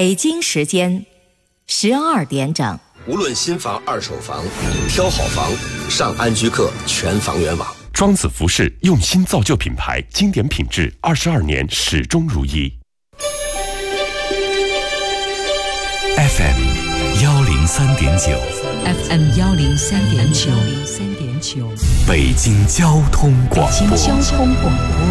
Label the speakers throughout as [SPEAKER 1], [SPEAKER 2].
[SPEAKER 1] 北京时间12点整。
[SPEAKER 2] 无论新房、二手房，挑好房，上安居客全房源网。
[SPEAKER 3] 庄子服饰用心造就品牌，经典品质，22年始终如一。
[SPEAKER 4] FM 103.9
[SPEAKER 5] FM 103.9
[SPEAKER 4] 北京交通广播。
[SPEAKER 5] 北京交通广播。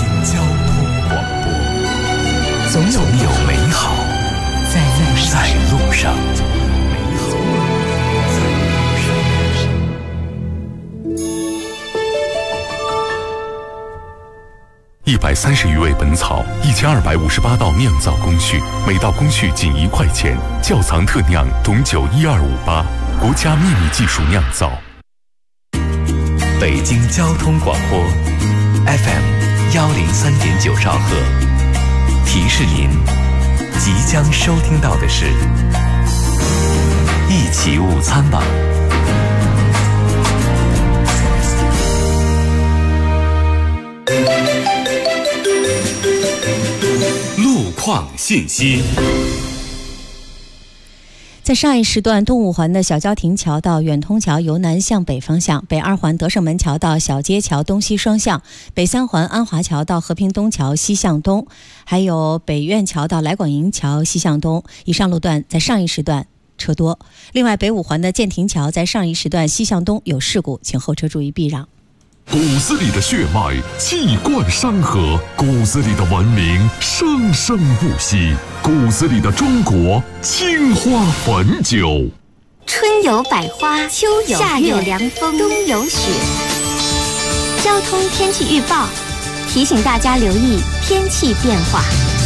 [SPEAKER 4] 总有美好在路上。130余味本草，1258道酿造工序，每道工序仅1块钱。窖藏特酿董酒12588，国家秘密技术酿造。北京交通广播 FM 103.9兆赫，提示您即将收听到的是一起午餐吧。路况信息。
[SPEAKER 5] 在上一时段，东五环的小交亭桥到远通桥由南向北方向，北二环德胜门桥到小街桥东西双向，北三环安华桥到和平东桥西向东，还有北苑桥到来广营桥西向东。以上路段在上一时段车多。另外，北五环的建亭桥在上一时段西向东有事故，请后车注意避让。
[SPEAKER 4] 骨子里的血脉气贯山河，骨子里的文明生生不息，骨子里的中国青花汾酒。
[SPEAKER 6] 春有百花，秋有夏有凉风，冬有雪。交通天气预报提醒大家留意天气变化。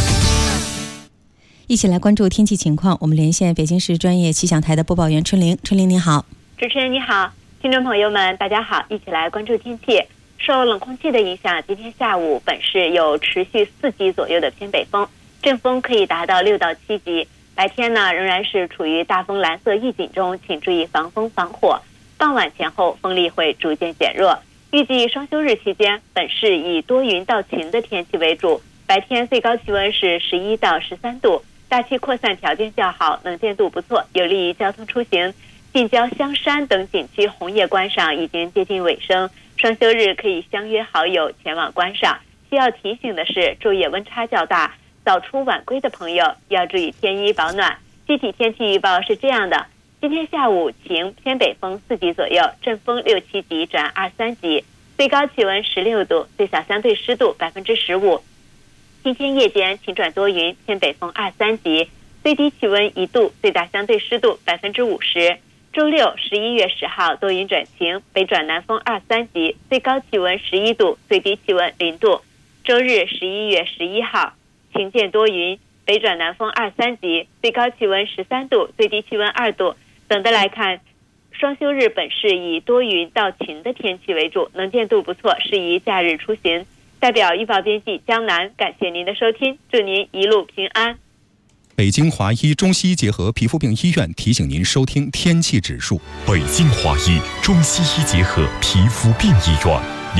[SPEAKER 5] 一起来关注天气情况，我们连线北京市专业气象台的播报员春玲。春玲你好。
[SPEAKER 7] 主持人你好，听众朋友们大家好，一起来关注天气。受冷空气的影响，今天下午本市有持续4级左右的偏北风，阵风可以达到6到7级。白天呢仍然是处于大风蓝色预警中，请注意防风防火。傍晚前后风力会逐渐减弱。预计双休日期间，本市以多云到晴的天气为主，白天最高气温是11到13度，大气扩散条件较好，能见度不错，有利于交通出行。近郊香山等景区红叶观赏已经接近尾声，双休日可以相约好友前往观赏。需要提醒的是，昼夜温差较大，早出晚归的朋友要注意添衣保暖。具体天气预报是这样的：今天下午晴，偏北风4级左右，阵风6、7级转2、3级，最高气温16度，最小相对湿度15%。今天夜间晴转多云，偏北风2、3级，最低气温1度，最大相对湿度50%。周六11月10号多云转晴，北转南风2、3级，最高气温11度，最低气温0度。周日11月11号晴见多云，北转南风2、3级，最高气温13度，最低气温2度。总的来看，双休日本市以多云到晴的天气为主，能见度不错，适宜假日出行。代表预报编辑江南，感谢您的收听，祝您一路平安。
[SPEAKER 8] 北京华医中西医结合皮肤病医院提醒您收听天气指数。
[SPEAKER 4] 北京华医中西医结合皮肤病医院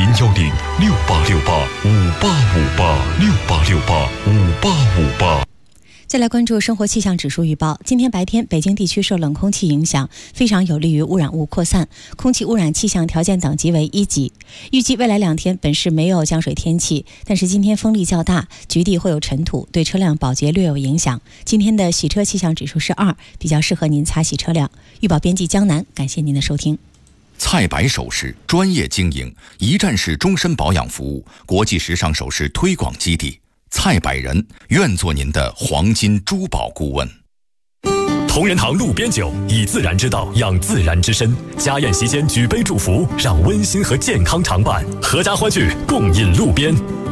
[SPEAKER 4] ，010-6868-5858，6868-5858。
[SPEAKER 5] 再来关注生活气象指数预报。今天白天，北京地区受冷空气影响，非常有利于污染物扩散，空气污染气象条件等级为1级。预计未来2天本市没有降水天气，但是今天风力较大，局地会有尘土，对车辆保洁略有影响。今天的洗车气象指数是2，比较适合您擦洗车辆。预报编辑江南，感谢您的收听。
[SPEAKER 9] 蔡白首饰专业经营，一站式终身保养服务，国际时尚首饰推广基地。蔡百人愿做您的黄金珠宝顾问。
[SPEAKER 4] 同仁堂路边酒，以自然之道养自然之身。家宴席间举杯祝福，让温馨和健康常伴。合家欢聚，共饮路边。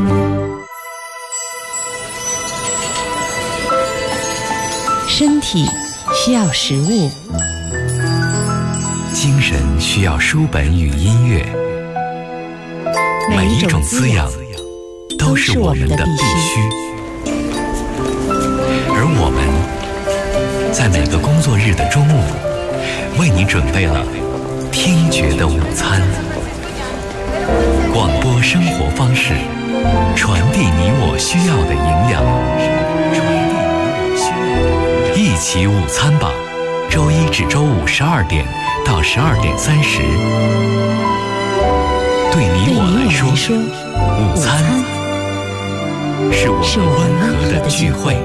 [SPEAKER 5] 身体需要食物，
[SPEAKER 4] 精神需要书本与音乐，每一种滋养都是我们的必须，而我们在每个工作日的中午，为你准备了听觉的午餐。广播生活方式，传递你我需要的营养，传递你我需要的营养。
[SPEAKER 10] 一起午餐吧，周一至周五12点到12点30。对你我来说，午餐是我们温和的聚会。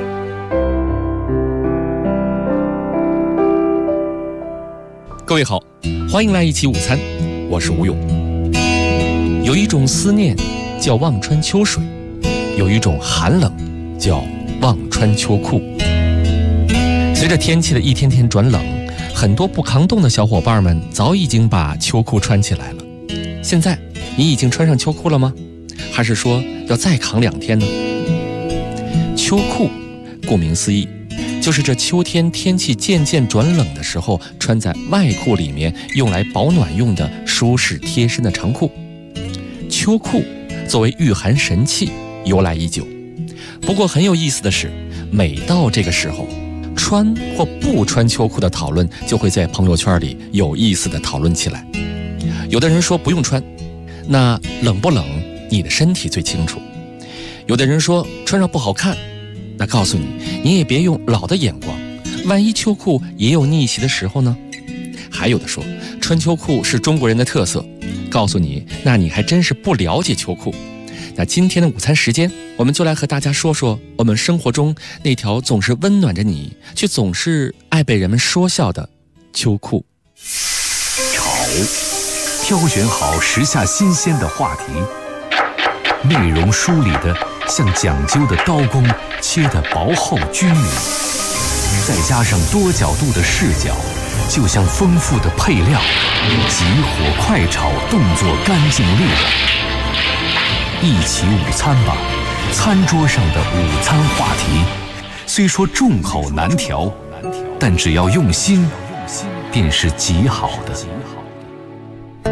[SPEAKER 11] 各位好，欢迎来一起午餐，我是吴勇。有一种思念叫望穿秋水，有一种寒冷叫望穿秋裤。随着天气的一天天转冷，很多不抗冻的小伙伴们早已经把秋裤穿起来了。现在你已经穿上秋裤了吗？还是说要再扛2天呢？秋裤顾名思义，就是这秋天天气渐渐转冷的时候，穿在外裤里面用来保暖用的舒适贴身的长裤。秋裤作为御寒神器由来已久，不过很有意思的是，每到这个时候，穿或不穿秋裤的讨论就会在朋友圈里有意思的讨论起来。有的人说不用穿，那冷不冷你的身体最清楚。有的人说穿上不好看，那告诉你也别用老的眼光，万一秋裤也有逆袭的时候呢？还有的说穿秋裤是中国人的特色，告诉你那你还真是不了解秋裤。那今天的午餐时间，我们就来和大家说说我们生活中那条总是温暖着你，却总是爱被人们说笑的秋裤。
[SPEAKER 10] 炒，挑选好时下新鲜的话题，内容梳理的像讲究的刀工，切得薄厚均匀，再加上多角度的视角，就像丰富的配料，急火快炒，动作干净利落。一起午餐吧，餐桌上的午餐话题，虽说众口难调，但只要用心，便是极好的。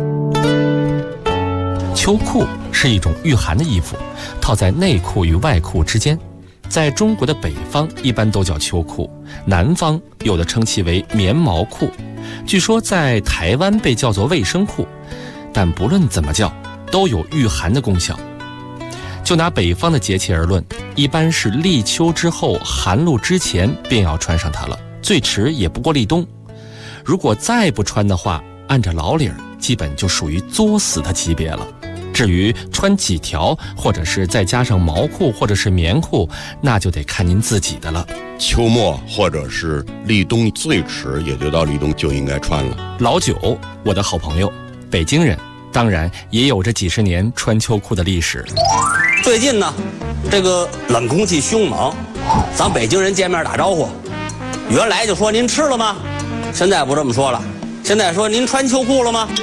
[SPEAKER 11] 秋裤是一种御寒的衣服，套在内裤与外裤之间。在中国的北方一般都叫秋裤，南方有的称其为棉毛裤，据说在台湾被叫做卫生裤，但不论怎么叫，都有御寒的功效。就拿北方的节气而论，一般是立秋之后寒露之前便要穿上它了，最迟也不过立冬。如果再不穿的话，按着老理儿基本就属于作死的级别了。至于穿几条，或者是再加上毛裤或者是棉裤，那就得看您自己的了。
[SPEAKER 12] 秋末或者是立冬，最迟也就到立冬就应该穿了。
[SPEAKER 11] 老九，我的好朋友，北京人，当然也有着几十年穿秋裤的历史。
[SPEAKER 13] 最近呢，这个冷空气凶猛，咱北京人见面打招呼，原来就说您吃了吗？现在不这么说了，现在说您穿秋裤了吗？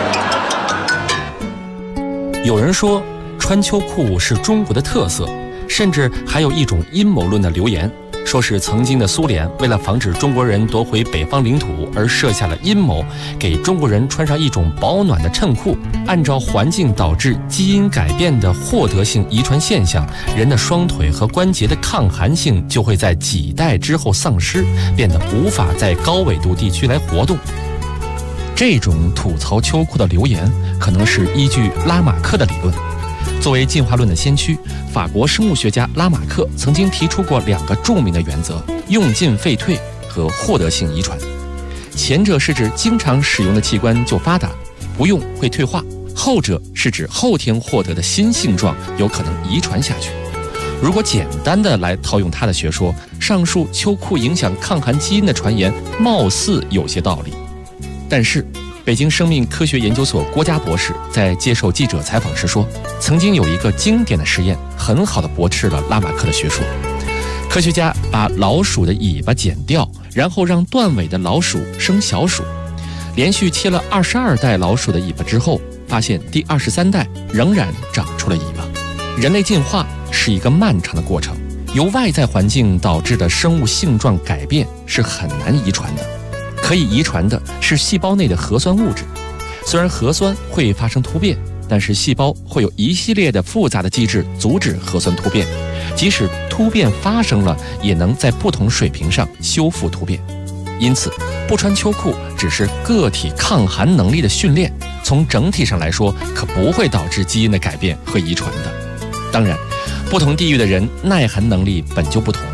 [SPEAKER 11] 有人说穿秋裤是中国的特色，甚至还有一种阴谋论的流言，说是曾经的苏联为了防止中国人夺回北方领土而设下了阴谋，给中国人穿上一种保暖的衬裤，按照环境导致基因改变的获得性遗传现象，人的双腿和关节的抗寒性就会在几代之后丧失，变得无法在高纬度地区来活动。这种吐槽秋裤的流言可能是依据拉马克的理论。作为进化论的先驱，法国生物学家拉马克曾经提出过2个著名的原则：用进废退和获得性遗传。前者是指经常使用的器官就发达，不用会退化；后者是指后天获得的新性状有可能遗传下去。如果简单的来套用他的学说，上述秋裤影响抗寒基因的传言貌似有些道理。但是北京生命科学研究所郭嘉博士在接受记者采访时说，曾经有一个经典的实验很好的驳斥了拉马克的学说。科学家把老鼠的尾巴剪掉，然后让断尾的老鼠生小鼠，连续切了22代老鼠的尾巴之后，发现第23代仍然长出了尾巴。人类进化是一个漫长的过程，由外在环境导致的生物性状改变是很难遗传的。可以遗传的是细胞内的核酸物质，虽然核酸会发生突变，但是细胞会有一系列的复杂的机制阻止核酸突变，即使突变发生了，也能在不同水平上修复突变。因此，不穿秋裤只是个体抗寒能力的训练，从整体上来说，可不会导致基因的改变和遗传的。当然，不同地域的人耐寒能力本就不同。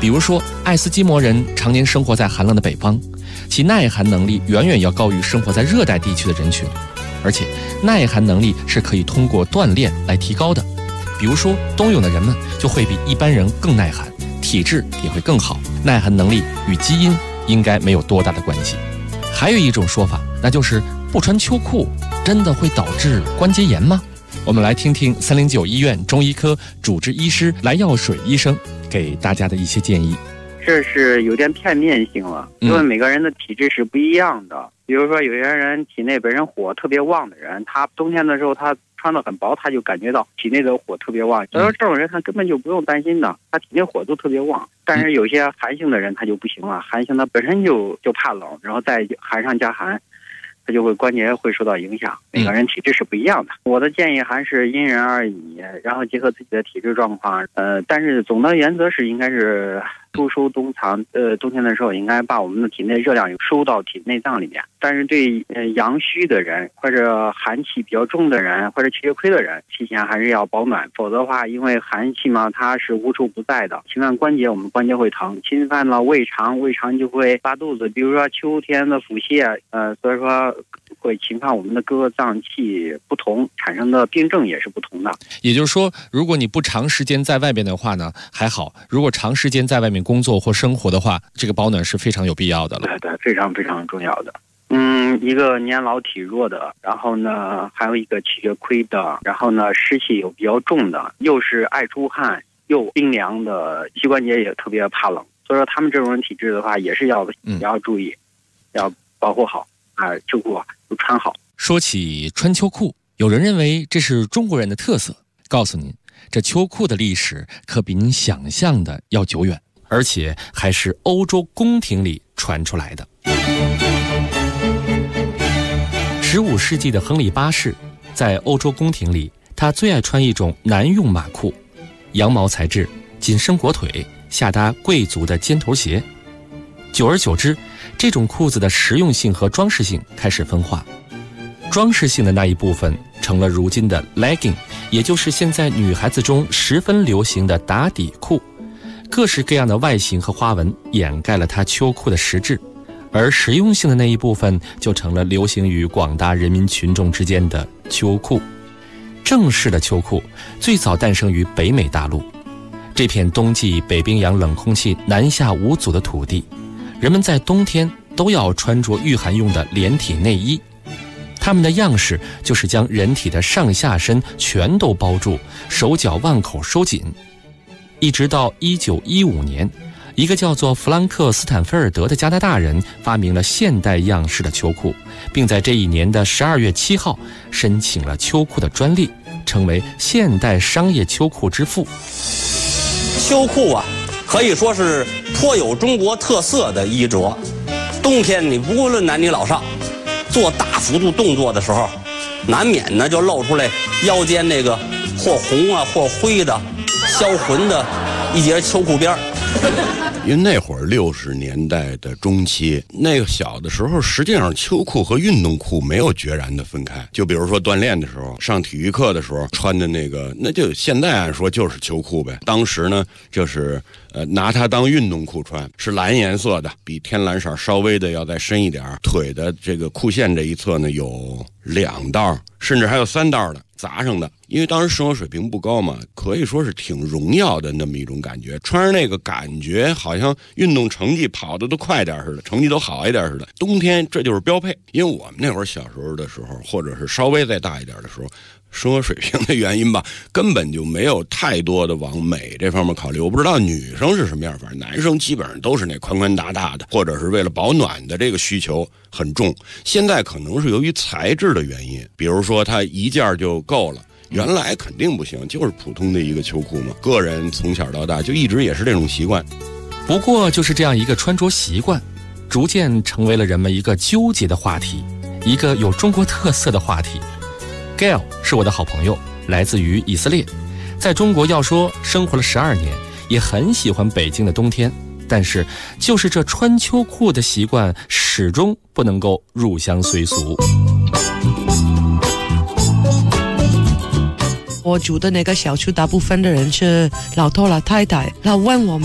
[SPEAKER 11] 比如说，爱斯基摩人常年生活在寒冷的北方，其耐寒能力远远要高于生活在热带地区的人群，而且耐寒能力是可以通过锻炼来提高的。比如说，冬泳的人们就会比一般人更耐寒，体质也会更好。耐寒能力与基因应该没有多大的关系。还有一种说法，那就是不穿秋裤真的会导致关节炎吗？我们来听听309医院中医科主治医师来药水医生给大家的一些建议。
[SPEAKER 14] 这是有点片面性了，因为每个人的体质是不一样的。比如说有些人体内本身火特别旺的人，他冬天的时候他穿得很薄，他就感觉到体内的火特别旺，所以说这种人他根本就不用担心的，他体内火都特别旺。但是有些寒性的人他就不行了，寒性他本身就怕冷，然后再寒上加寒，他就会关节会受到影响。每个人体质是不一样的，我的建议还是因人而异，然后结合自己的体质状况。但是总的原则是应该是秋收冬藏。冬天的时候应该把我们的体内热量收到体内脏里面。但是对阳虚的人或者寒气比较重的人或者气血亏的人，提前还是要保暖，否则的话，因为寒气嘛，它是无处不在的，侵犯关节，我们关节会疼；侵犯了胃肠，胃肠就会拉肚子。比如说秋天的腹泻，所以说会侵犯我们的各个脏器，不同产生的病症也是不同的。
[SPEAKER 11] 也就是说，如果你不长时间在外边的话呢，还好；如果长时间在外面工作或生活的话，这个保暖是非常有必要的了。
[SPEAKER 14] 对，非常非常重要的。一个年老体弱的，然后呢还有一个气血亏的，然后呢湿气又比较重的，又是爱出汗又冰凉的，膝关节也特别怕冷，所以说他们这种人体质的话也是要注意，要保护好秋裤都穿好。
[SPEAKER 11] 说起穿秋裤，有人认为这是中国人的特色，告诉您，这秋裤的历史可比您想象的要久远，而且还是欧洲宫廷里传出来的。15世纪的亨利8世在欧洲宫廷里，他最爱穿一种男用马裤，羊毛材质，紧身裹腿，下搭贵族的尖头鞋。久而久之，这种裤子的实用性和装饰性开始分化。装饰性的那一部分成了如今的 legging， 也就是现在女孩子中十分流行的打底裤。各式各样的外形和花纹掩盖了它秋裤的实质，而实用性的那一部分就成了流行于广大人民群众之间的秋裤。正式的秋裤最早诞生于北美大陆，这片冬季北冰洋冷空气南下无阻的土地，人们在冬天都要穿着御寒用的连体内衣，它们的样式就是将人体的上下身全都包住，手脚腕口收紧。一直到1915年，一个叫做弗兰克·斯坦菲尔德的加拿大人发明了现代样式的秋裤，并在这一年的12月7号申请了秋裤的专利，成为现代商业秋裤之父。
[SPEAKER 13] 秋裤可以说是颇有中国特色的衣着。冬天你不论男女老少，做大幅度动作的时候，难免呢就露出来腰间那个或红或灰的销魂的一截秋裤边儿。
[SPEAKER 12] 因为那会儿60年代的中期，那个小的时候，实际上秋裤和运动裤没有决然的分开。就比如说锻炼的时候，上体育课的时候穿的那个，那就现在按说就是秋裤呗。当时呢，就是拿它当运动裤穿，是蓝颜色的，比天蓝色稍微的要再深一点，腿的这个裤线这一侧呢有2道，甚至还有3道的砸上的。因为当时生活水平不高嘛，可以说是挺荣耀的那么一种感觉，穿上那个感觉好像运动成绩跑得都快点似的，成绩都好一点似的。冬天这就是标配。因为我们那会儿小时候的时候，或者是稍微再大一点的时候，生活水平的原因吧，根本就没有太多的往美这方面考虑。我不知道女生是什么样，反正男生基本上都是那宽宽大大的，或者是为了保暖的这个需求很重。现在可能是由于材质的原因，比如说它一件就够了，原来肯定不行，就是普通的一个秋裤嘛。个人从小到大就一直也是这种习惯。
[SPEAKER 11] 不过就是这样一个穿着习惯，逐渐成为了人们一个纠结的话题，一个有中国特色的话题。Gail 是我的好朋友，来自于以色列，在中国要说生活了12年，也很喜欢北京的冬天，但是就是这穿秋裤的习惯始终不能够入乡随俗。
[SPEAKER 15] 我住的那个小区大部分的人是老头老太太，老问我们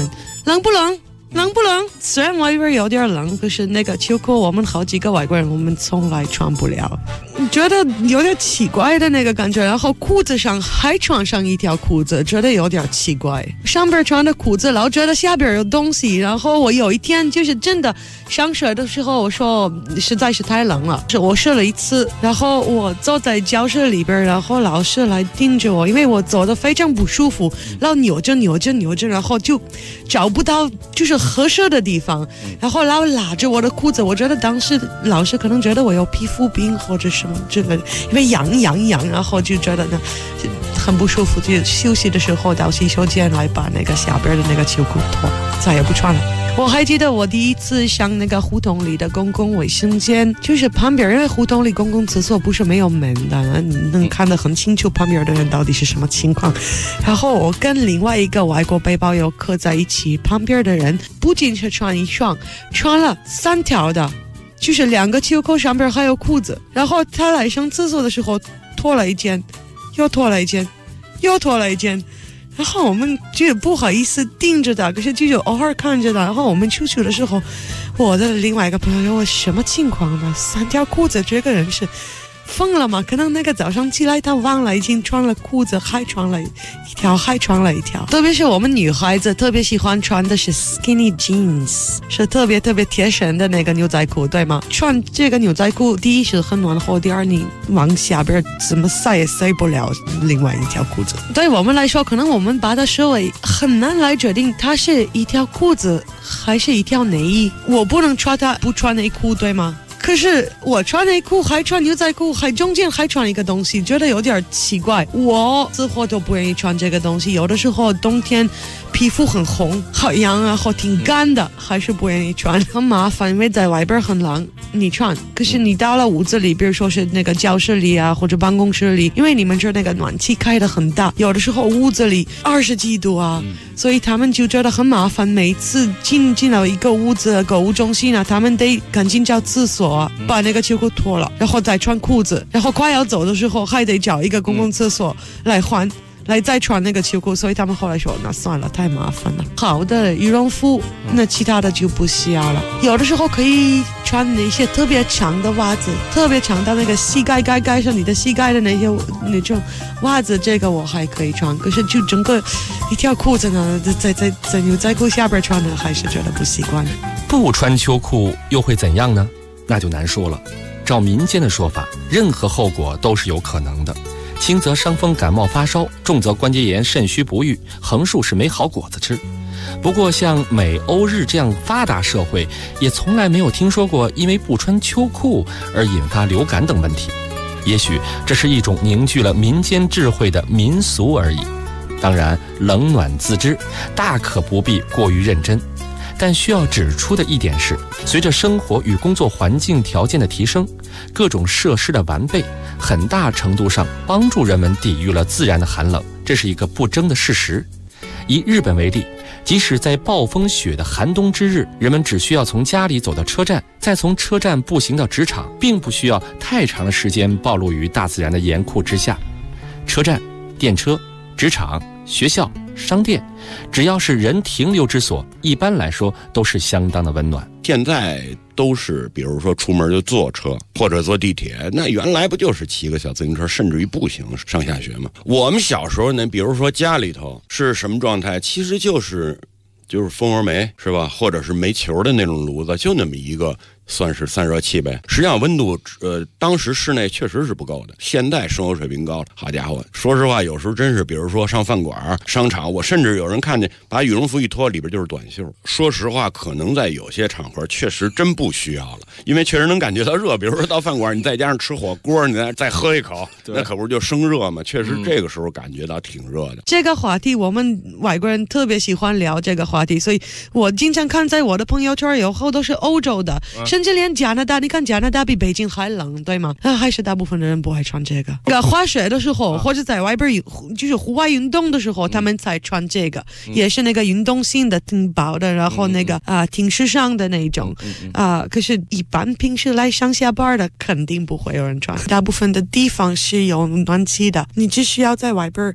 [SPEAKER 15] 冷不冷？冷不冷？虽然外边有点冷，可是那个秋裤我们好几个外国人我们从来穿不了，觉得有点奇怪的那个感觉。然后裤子上还穿上一条裤子，觉得有点奇怪。上边穿的裤子老觉得下边有东西。然后我有一天就是真的上学的时候，我说实在是太冷了，我试了一次，然后我坐在教室里边，然后老师来盯着我，因为我走得非常不舒服，老扭着，然后就找不到就是合适的地方，然后老拉着我的裤子。我觉得当时老师可能觉得我有皮肤病或者什么之类的，因为痒，然后就觉得呢很不舒服，就休息的时候到洗手间来把那个下边的那个秋裤脱，再也不穿了。我还记得我第一次上那个胡同里的公共卫生间，就是旁边，因为胡同里公共厕所不是没有门的，你能看得很清楚旁边的人到底是什么情况。然后我跟另外一个外国背包游客在一起，旁边的人不仅是穿一双，穿了3条的，就是2个秋裤上边还有裤子。然后他来上厕所的时候脱了一件，又脱了一件，又脱了一件。然后我们就不好意思盯着他，可是就偶尔看着他。然后我们出去的时候，我的另外一个朋友说：“我什么情况呢？3条裤子，这个人是疯了吗？可能那个早上起来他忘了已经穿了裤子，还穿了一条。特别是我们女孩子特别喜欢穿的是 skinny jeans， 是特别贴身的那个牛仔裤，对吗？穿这个牛仔裤，第一是很暖和，第二你往下边怎么塞也塞不了另外一条裤子。对我们来说，可能我们把它视为很难来决定它是一条裤子还是一条内衣。我不能穿它不穿内裤，对吗？可是我穿内裤还穿牛仔裤，还中间还穿一个东西，觉得有点奇怪。我死活都不愿意穿这个东西。有的时候冬天皮肤很红好痒，然后挺干的，还是不愿意穿，很麻烦，因为在外边很冷你穿，可是你到了屋子里，比如说是那个教室里啊或者办公室里，因为你们这那个暖气开得很大，有的时候屋子里20几度啊，所以他们就觉得很麻烦。每次进了一个屋子购物中心啊，他们得赶紧找厕所，把那个秋裤脱了，然后再穿裤子，然后快要走的时候还得找一个公共厕所来换，来再穿那个秋裤。所以他们后来说那算了，太麻烦了，好的羽绒服那其他的就不需要了。有的时候可以穿那些特别长的袜子，特别长到那个膝盖盖上你的膝盖的那种袜子，这个我还可以穿。可是就整个一条裤子呢，在牛仔裤下边穿的，还是觉得不习惯。
[SPEAKER 11] 不穿秋裤又会怎样呢？那就难说了。照民间的说法，任何后果都是有可能的，轻则伤风感冒发烧，重则关节炎肾虚不愈，横竖是没好果子吃。不过像美欧日这样发达社会，也从来没有听说过因为不穿秋裤而引发流感等问题。也许这是一种凝聚了民间智慧的民俗而已。当然冷暖自知，大可不必过于认真。但需要指出的一点是，随着生活与工作环境条件的提升，各种设施的完备，很大程度上帮助人们抵御了自然的寒冷，这是一个不争的事实。以日本为例，即使在暴风雪的寒冬之日，人们只需要从家里走到车站，再从车站步行到职场，并不需要太长的时间暴露于大自然的严酷之下。车站、电车、职场、学校、商店，只要是人停留之所，一般来说都是相当的温暖。
[SPEAKER 12] 现在都是比如说出门就坐车或者坐地铁，那原来不就是骑个小自行车甚至于步行上下学吗？我们小时候呢，比如说家里头是什么状态，其实就是蜂窝煤是吧，或者是煤球的那种炉子，就那么一个算是散热器呗。实际上温度当时室内确实是不够的，现在生活水平高了，好家伙，说实话有时候真是比如说上饭馆商场，我甚至有人看见把羽绒服一脱里边就是短袖。说实话可能在有些场合确实真不需要了，因为确实能感觉到热，比如说到饭馆你再加上吃火锅，你再喝一口，那可不是就生热吗？确实这个时候感觉到挺热的。
[SPEAKER 15] 这个话题我们外国人特别喜欢聊这个话题，所以我经常看在我的朋友圈有好多是欧洲的，甚至连加拿大，你看加拿大比北京还冷，对吗？还是大部分的人不爱穿这个。滑雪的时候或者在外边就是户外运动的时候，他们才穿这个，也是那个运动性的，挺薄的，然后那个挺时尚的那种可是一般平时来上下班的肯定不会有人穿。大部分的地方是有暖气的，你只需要在外边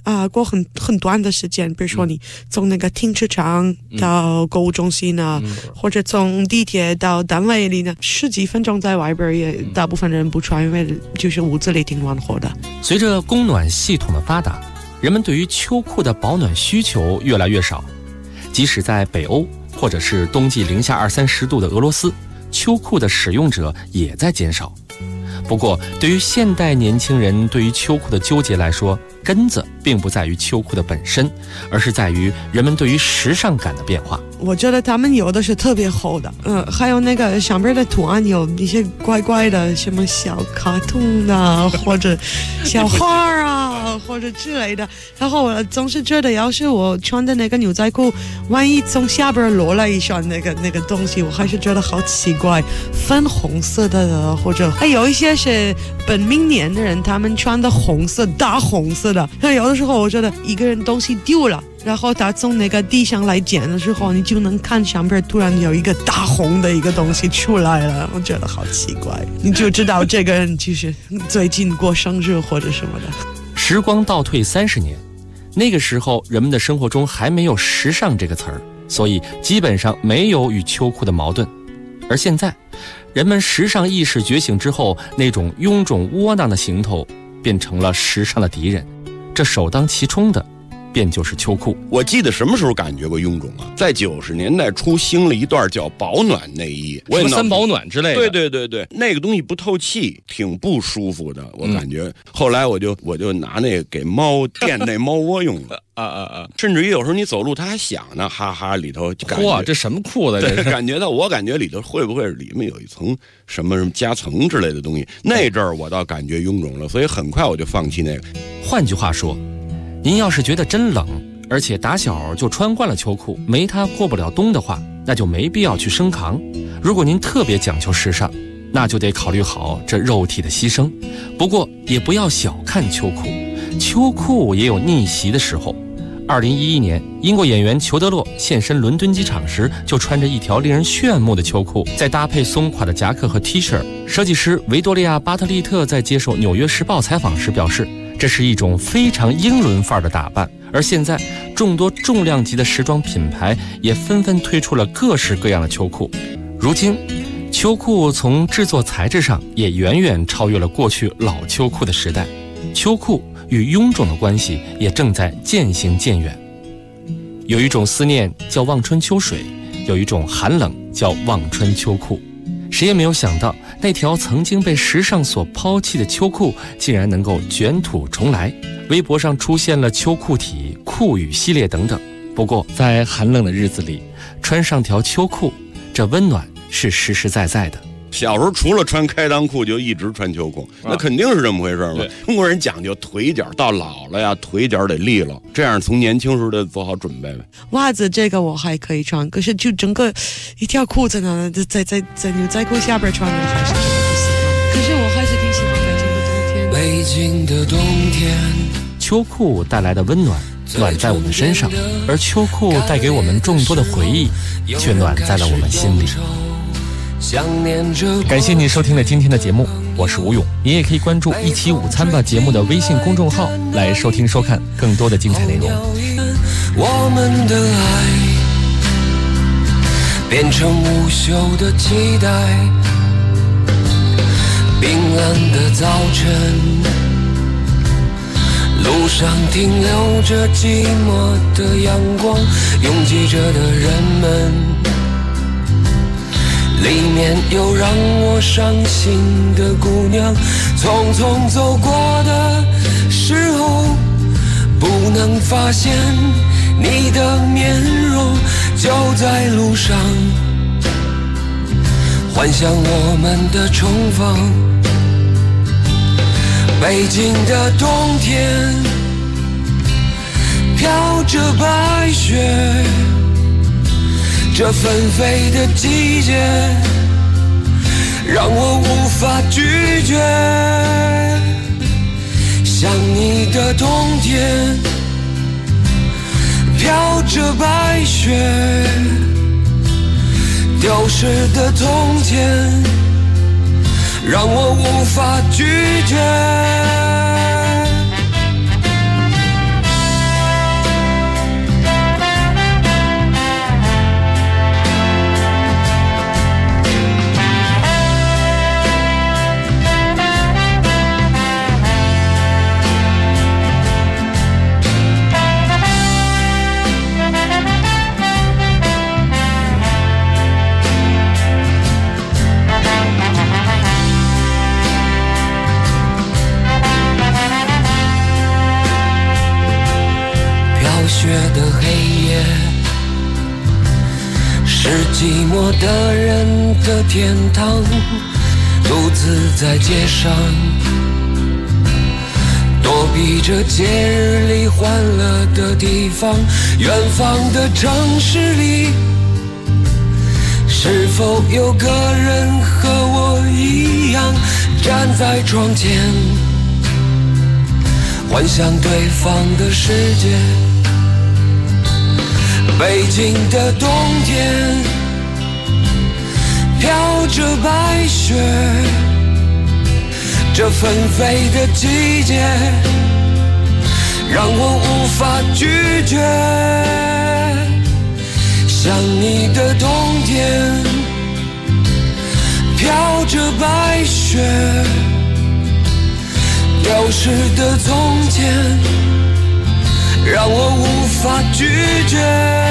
[SPEAKER 15] 过很短的时间，比如说你从那个停车场到购物中心呢，或者从地铁到单位里呢，10几分钟在外边也大部分人不穿，因为就是屋子里挺暖和的。
[SPEAKER 11] 随着供暖系统的发达，人们对于秋裤的保暖需求越来越少，即使在北欧或者是冬季零下20-30度的俄罗斯，秋裤的使用者也在减少。不过，对于现代年轻人对于秋裤的纠结来说，根子并不在于秋裤的本身，而是在于人们对于时尚感的变化。
[SPEAKER 15] 我觉得他们有的是特别厚的，还有那个上边的图案有一些怪怪的，什么小卡通的，或者小花啊，或者之类的。然后我总是觉得，要是我穿的那个牛仔裤，万一从下边落了一双那个东西，我还是觉得好奇怪。粉红色的，或者还有一些是本命年的人，他们穿的红色，大红色的。有的时候我觉得一个人东西丢了，然后他从那个地上来捡的时候，你就能看上边突然有一个大红的一个东西出来了，我觉得好奇怪，你就知道这个人就是最近过生日或者什么的。
[SPEAKER 11] 时光倒退30年，那个时候人们的生活中还没有时尚这个词儿，所以基本上没有与秋裤的矛盾。而现在人们时尚意识觉醒之后，那种臃肿窝囊的行头变成了时尚的敌人，这首当其冲的便就是秋裤。
[SPEAKER 12] 我记得什么时候感觉过臃肿啊？在90年代初兴了一段叫保暖内衣，
[SPEAKER 16] 什么三保暖之类的。
[SPEAKER 12] 对，那个东西不透气，挺不舒服的，我感觉。后来我就拿那个给猫垫那猫窝用了。甚至于有时候你走路它还响呢，哈哈，里头
[SPEAKER 16] 哇，这什么裤子？这
[SPEAKER 12] 感觉到，我感觉里头会不会里面有一层什么夹层之类的东西？那阵儿我倒感觉臃肿了，所以很快我就放弃那个。
[SPEAKER 11] 换句话说，您要是觉得真冷，而且打小就穿惯了秋裤，没它过不了冬的话，那就没必要去升扛。如果您特别讲究时尚，那就得考虑好这肉体的牺牲。不过也不要小看秋裤，秋裤也有逆袭的时候。2011年，英国演员裘德洛现身伦敦机场时，就穿着一条令人炫目的秋裤，再搭配松垮的夹克和 T 恤。设计师维多利亚·巴特利特在接受《纽约时报》采访时表示，这是一种非常英伦范儿的打扮。而现在，众多重量级的时装品牌也纷纷推出了各式各样的秋裤。如今，秋裤从制作材质上也远远超越了过去老秋裤的时代。秋裤与臃肿的关系也正在渐行渐远。有一种思念叫望春秋水，有一种寒冷叫望春秋裤。谁也没有想到，那条曾经被时尚所抛弃的秋裤竟然能够卷土重来。微博上出现了秋裤体、裤语系列等等。不过在寒冷的日子里，穿上条秋裤，这温暖是实实在在的。
[SPEAKER 12] 小时候除了穿开裆裤就一直穿秋裤，那肯定是这么回事嘛。中国人讲究腿脚，到老了呀腿脚得利落，这样从年轻时候得做好准备呗。
[SPEAKER 15] 袜子这个我还可以穿，可是就整个一条裤子呢，在牛仔裤下边穿的还是真的不习惯。可是我还是挺喜欢北京的冬天。
[SPEAKER 11] 秋裤带来的温暖暖在我们身上，而秋裤带给我们众多的回忆，却暖在了我们心里。感谢你收听了今天的节目，我是吴勇。你也可以关注一起午餐吧节目的微信公众号来收听收看更多的精彩内容。
[SPEAKER 17] 我们的爱变成无休的期待，冰冷的早晨，路上停留着寂寞的阳光，拥挤着的人们，里面有让我伤心的姑娘，匆匆走过的时候，不能发现你的面容，就在路上幻想我们的重逢。北京的冬天飘着白雪，这纷飞的季节让我无法拒绝。想你的冬天飘着白雪，丢失的从前让我无法拒绝。 黑夜，是寂寞的人的天堂，独自在街上躲避着节日里欢乐的地方。远方的城市里，是否有个人和我一样站在窗前，幻想对方的世界？北京的冬天飘着白雪，这纷飞的季节让我无法拒绝。想你的冬天飘着白雪，丢失的从前让我无法拒绝。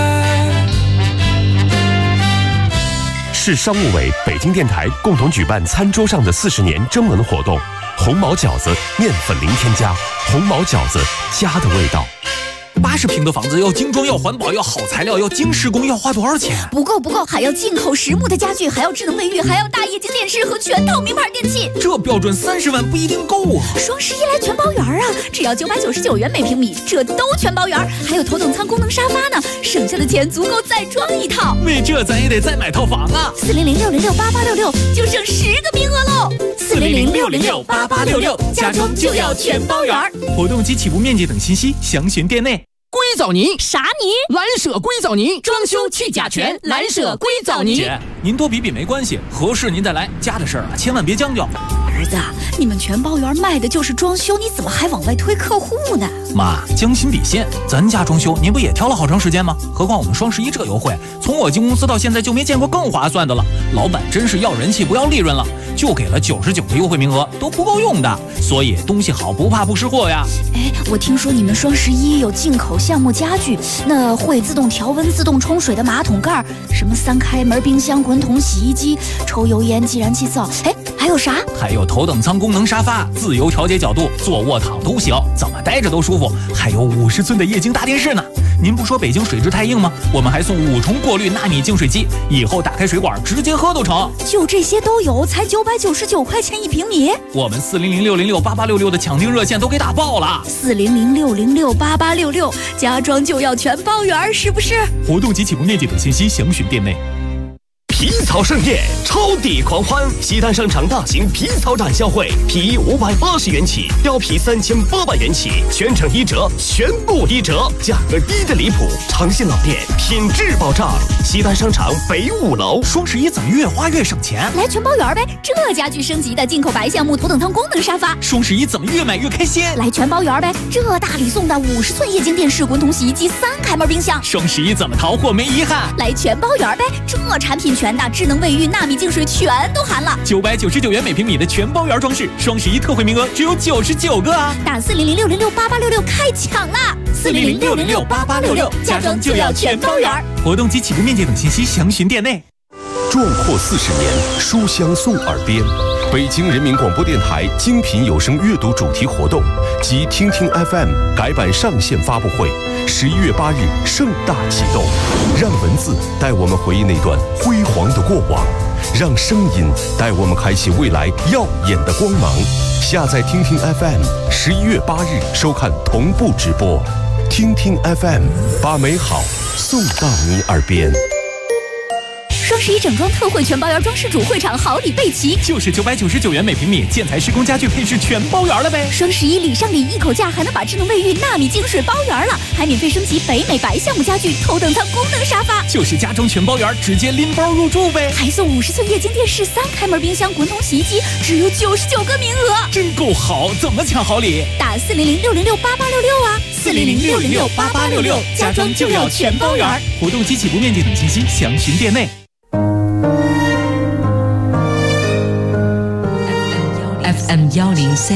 [SPEAKER 3] 市商务委、北京电台共同举办餐桌上的40年征文活动，红毛饺子面粉零添加，红毛饺子家的味道。
[SPEAKER 18] 80平的房子要精装，要环保，要好材料，要精施工，要花多少钱？
[SPEAKER 19] 不够，还要进口实木的家具，还要智能卫浴，还要大液晶电视和全套名牌电器。
[SPEAKER 18] 这标准30万不一定够啊！
[SPEAKER 19] 双11来全包圆啊，只要999元每平米，这都全包圆，还有头等舱功能沙发呢，省下的钱足够再装一套。
[SPEAKER 18] 为这咱也得再买套房啊
[SPEAKER 19] ！400-606-8866就剩10个名额喽！400-606-8866，家装就要全包圆。
[SPEAKER 18] 活动及起步面积等信息详询店内。
[SPEAKER 20] 硅藻泥
[SPEAKER 19] 啥泥？
[SPEAKER 20] 蓝舍硅藻泥，装修去甲醛，蓝舍硅藻泥。
[SPEAKER 18] 姐，您多比比没关系，合适您再来。家的事儿啊，千万别将就。
[SPEAKER 19] 儿子，你们全包圆卖的就是装修，你怎么还往外推客户呢？
[SPEAKER 18] 妈，将心比心，咱家装修您不也挑了好长时间吗？何况我们双11这优惠，从我进公司到现在就没见过更划算的了。老板真是要人气不要利润了，就给了99个优惠名额，都不够用的。所以东西好不怕不识货呀。
[SPEAKER 19] 哎，我听说你们双11有进口项目家具，那会自动调温、自动冲水的马桶盖，什么3开门冰箱、滚筒、洗衣机、抽油烟、计燃气灶，哎，还有啥？
[SPEAKER 18] 还有头等舱功能沙发，自由调节角度，坐卧躺都行，怎么待着都舒服。还有50寸的液晶大电视呢。您不说北京水质太硬吗？我们还送5重过滤纳米净水机，以后打开水管直接喝都成。
[SPEAKER 19] 就这些都有，才999块钱1平米。
[SPEAKER 18] 我们400-606-8866的抢订热线都给打爆了。
[SPEAKER 19] 400-606-8866，家装就要全包圆，是不是？
[SPEAKER 18] 活动及起步面积等信息详询店内。
[SPEAKER 21] 皮草盛宴，超抵狂欢！西单商场大型皮草展销会，皮衣580元起，貂皮3800元起，全程1折，全部1折，价格低得离谱。诚信老店，品质保障。西单商场北5楼。
[SPEAKER 18] 双11怎么越花越省钱？
[SPEAKER 19] 来全包圆呗！这家具升级的进口白橡木头等舱功能沙发。
[SPEAKER 18] 双11怎么越买越开心？
[SPEAKER 19] 来全包圆呗！这大礼送的50寸液晶电视、滚筒洗衣机、3开门冰箱。
[SPEAKER 18] 双11怎么淘货没遗憾？
[SPEAKER 19] 来全包圆呗！这产品全的，智能卫浴、纳米净水全都含了。
[SPEAKER 18] 999元每平米的全包圆装饰，双11特惠名额只有99个啊！
[SPEAKER 19] 打400-606-8866开抢啦！400-606-8866，家装就要全包圆。
[SPEAKER 18] 活动及起步面积等信息详询店内。
[SPEAKER 3] 壮阔40年，书香送耳边。北京人民广播电台精品有声阅读主题活动及听听 FM 改版上线发布会，11月8日盛大启动。让文字带我们回忆那段辉煌的过往，让声音带我们开启未来耀眼的光芒。下载听听 FM，11月8日收看同步直播。听听 FM， 把美好送到你耳边。
[SPEAKER 19] 双11整装特惠全包圆装饰主会场好礼备齐，
[SPEAKER 18] 就是999元每平米，建材施工家具配饰全包圆了呗。
[SPEAKER 19] 双11礼上礼一口价，还能把智能卫浴、纳米净水包圆了，还免费升级北美白橡木家具、头等舱功能沙发，
[SPEAKER 18] 就是家装全包圆，直接拎包入住呗。
[SPEAKER 19] 还送50寸液晶电视、3开门冰箱、滚筒洗衣机，只有99个名额，
[SPEAKER 18] 真够好！怎么抢好礼？
[SPEAKER 19] 打400-606-8866啊！400-606-8866，家装就要全包圆。
[SPEAKER 18] 活动及起步面积等信息详询店内。
[SPEAKER 1] FM 103。